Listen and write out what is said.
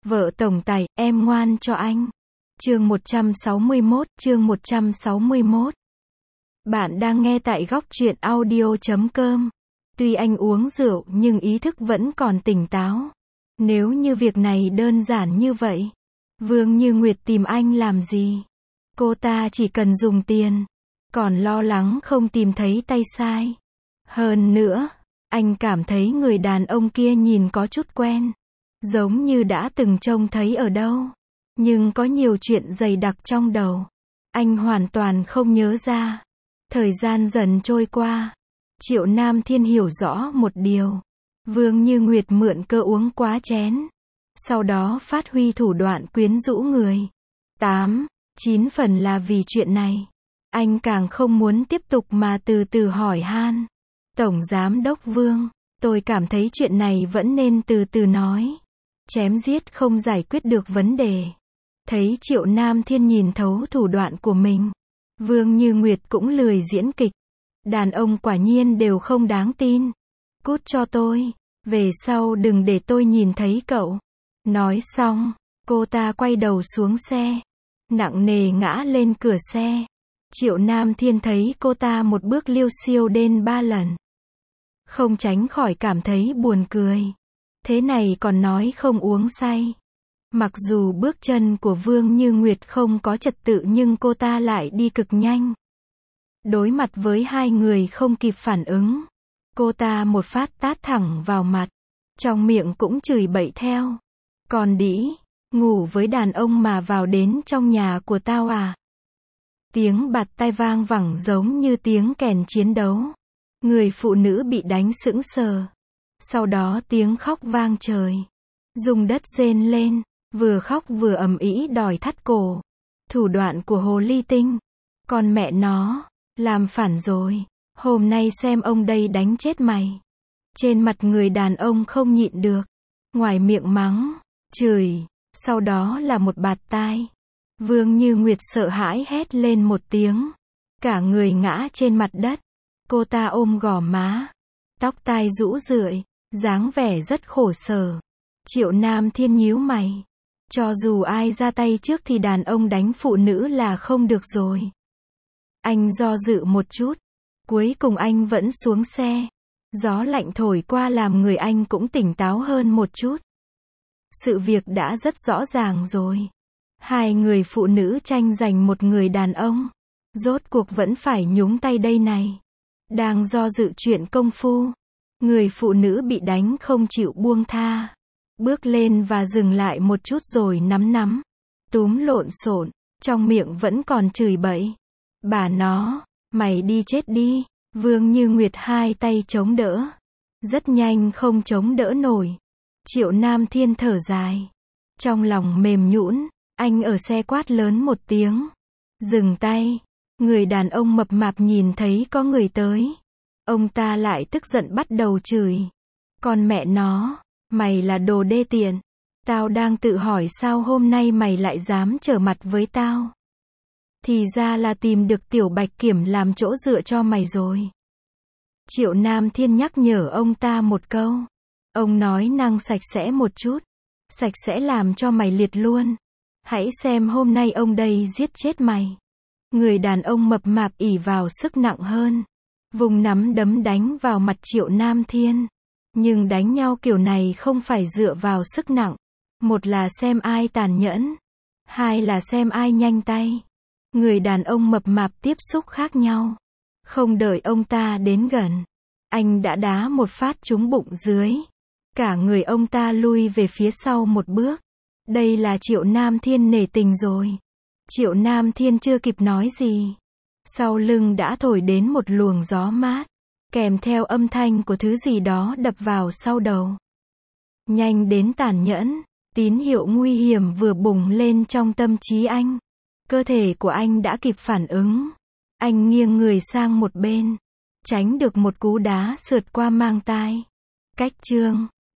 Vợ tổng tài, em ngoan cho anh. Chương 161. Bạn đang nghe tại góc truyện audio.com. Tuy anh uống rượu nhưng ý thức vẫn còn tỉnh táo. Nếu như việc này đơn giản như vậy, Vương Như Nguyệt tìm anh làm gì? Cô ta chỉ cần dùng tiền, còn lo lắng không tìm thấy tay sai. Hơn nữa, anh cảm thấy người đàn ông kia nhìn có chút quen, giống như đã từng trông thấy ở đâu. Nhưng có nhiều chuyện dày đặc trong đầu, anh hoàn toàn không nhớ ra. Thời gian dần trôi qua, Triệu Nam Thiên hiểu rõ một điều. Vương Như Nguyệt mượn cơ uống quá chén, sau đó phát huy thủ đoạn quyến rũ người. 9 phần là vì chuyện này. Anh càng không muốn tiếp tục mà từ từ hỏi han. Tổng Giám Đốc Vương, tôi cảm thấy chuyện này vẫn nên từ từ nói. Chém giết không giải quyết được vấn đề. Thấy Triệu Nam Thiên nhìn thấu thủ đoạn của mình, Vương Như Nguyệt cũng lười diễn kịch. Đàn ông quả nhiên đều không đáng tin. Cút cho tôi, về sau đừng để tôi nhìn thấy cậu. Nói xong, cô ta quay đầu xuống xe, nặng nề ngã lên cửa xe. Triệu Nam Thiên thấy cô ta một bước liêu xiêu đến 3 lần, không tránh khỏi cảm thấy buồn cười. Thế này còn nói không uống say. Mặc dù bước chân của Vương Như Nguyệt không có trật tự nhưng cô ta lại đi cực nhanh. Đối mặt với hai người không kịp phản ứng, cô ta một phát tát thẳng vào mặt, trong miệng cũng chửi bậy theo. Còn đĩ, ngủ với đàn ông mà vào đến trong nhà của tao à? Tiếng bạt tai vang vẳng giống như tiếng kèn chiến đấu. Người phụ nữ bị đánh sững sờ. Sau đó tiếng khóc vang trời. Dùng đất rên lên, vừa khóc vừa ầm ĩ đòi thắt cổ. Thủ đoạn của hồ ly tinh. Con mẹ nó, làm phản rồi. Hôm nay xem ông đây đánh chết mày. Trên mặt người đàn ông không nhịn được. Ngoài miệng mắng, chửi, sau đó là một bạt tai. Vương Như Nguyệt sợ hãi hét lên một tiếng. Cả người ngã trên mặt đất. Cô ta ôm gò má, tóc tai rũ rượi, dáng vẻ rất khổ sở. Triệu Nam Thiên nhíu mày. Cho dù ai ra tay trước thì đàn ông đánh phụ nữ là không được rồi. Anh do dự một chút. Cuối cùng anh vẫn xuống xe. Gió lạnh thổi qua làm người anh cũng tỉnh táo hơn một chút. Sự việc đã rất rõ ràng rồi. Hai người phụ nữ tranh giành một người đàn ông. Rốt cuộc vẫn phải nhúng tay đây này. Đang do dự chuyện công phu, người phụ nữ bị đánh không chịu buông tha. Bước lên và dừng lại một chút rồi nắm, túm lộn xộn, trong miệng vẫn còn chửi bậy. Bà nó, mày đi chết đi. Vương Như Nguyệt hai tay chống đỡ. Rất nhanh không chống đỡ nổi. Triệu Nam Thiên thở dài. Trong lòng mềm nhũn, anh ở xe quát lớn một tiếng. Dừng tay. Người đàn ông mập mạp nhìn thấy có người tới. Ông ta lại tức giận bắt đầu chửi. Con mẹ nó, mày là đồ đê tiện. Tao đang tự hỏi sao hôm nay mày lại dám trở mặt với tao. Thì ra là tìm được Tiểu Bạch Kiểm làm chỗ dựa cho mày rồi. Triệu Nam Thiên nhắc nhở ông ta một câu. Ông nói năng sạch sẽ một chút. Sạch sẽ làm cho mày liệt luôn. Hãy xem hôm nay ông đây giết chết mày. Người đàn ông mập mạp ỷ vào sức nặng hơn. Vùng nắm đấm đánh vào mặt Triệu Nam Thiên. Nhưng đánh nhau kiểu này không phải dựa vào sức nặng. Một là xem ai tàn nhẫn. Hai là xem ai nhanh tay. Người đàn ông mập mạp tiếp xúc khác nhau. Không đợi ông ta đến gần, anh đã đá một phát trúng bụng dưới. Cả người ông ta lui về phía sau một bước. Đây là Triệu Nam Thiên nể tình rồi. Triệu Nam Thiên chưa kịp nói gì, sau lưng đã thổi đến một luồng gió mát, kèm theo âm thanh của thứ gì đó đập vào sau đầu. Nhanh đến tàn nhẫn, tín hiệu nguy hiểm vừa bùng lên trong tâm trí anh. Cơ thể của anh đã kịp phản ứng. Anh nghiêng người sang một bên, tránh được một cú đá sượt qua mang tai. Cách chương